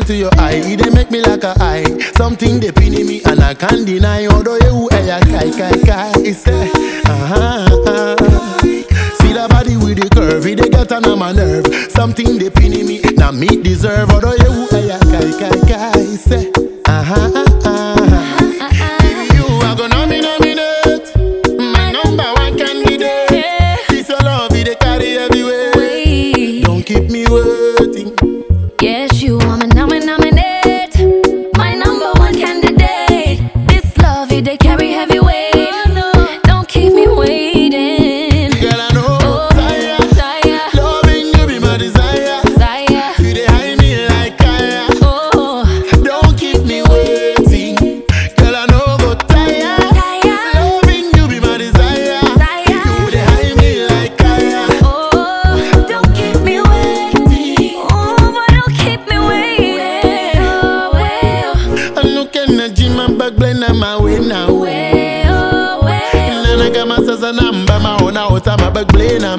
to your eye, it dey make me like a eye. Something they pin in me and I can't deny. Although you a kai. It's there. See the body with the curve, it dey get on my nerve. Something they pin in me, now me deserve. Although you a kai. It's there. You are gonna nominate my number one candidate. This your love, it dey carry everywhere. Don't keep me waiting. Yes, you are my nominate, my number one candidate. This love, it they carry heavy weight. Don't keep me waiting. Girl, I know, desire. Loving you be my desire. You dey hide me like fire. Don't keep me waiting. Girl, I know go tire. Loving you be my desire. You dey hide me like fire. Don't keep me waiting. But don't keep me waiting. I'm looking at Jim and back blind on my way now. And I got my sister number, my own out of my back blind I'm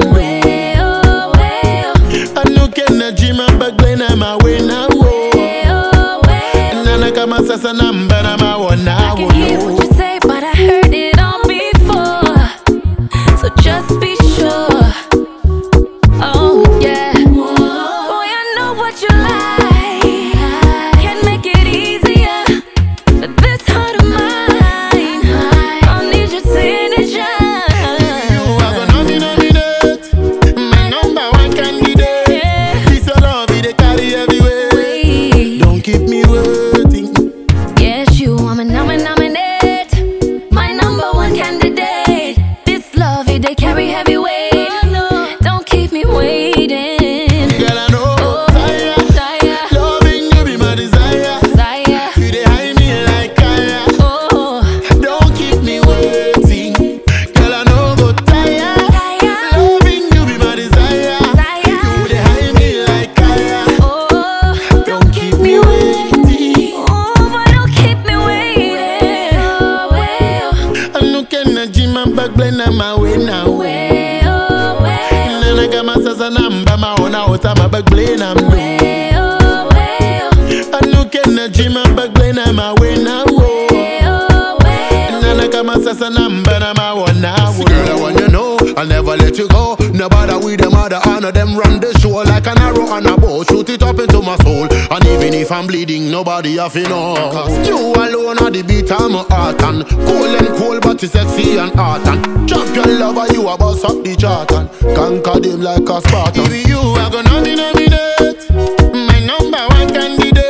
looking at Jim and back blind on my way now. And I got my sister number, my own now. I can hear what you say, but I heard it all before. So just be sure. Oh yeah. Boy, I know what you like. Can make it easier. But this heart of mine, I need your signature. You are gonna nominate my number one candidate. This your love, it dey carry everywhere. Don't keep me waiting. Yes, you are my nominate, my number one candidate. This love, it they carry heavy weight. Don't keep me waiting. Girl, I know, desire. Loving you be my desire. You dey hide me like fire. Don't keep me waiting. Girl, I know go tire. Loving you be my desire. You dey hide me like fire. Don't keep me waiting. But don't keep me waiting. I'm looking at Jim and back blind on my way now. And I got my sister number, my own out of my back blind I'm looking at Jim and back blind on my way now. And I got my sister number, my own now. Girl, I want you know, I'll never let you go. Nobody with them other honor them run the show like an arrow on a bow. Shoot it up into my soul. And even if I'm bleeding, nobody have to know. Cause you alone are the beat of my heart. And cold but it's sexy and hot. And champion lover, you a boss up the chart. And conquer them like a Spartan. If you are gonna nominate my number one candidate.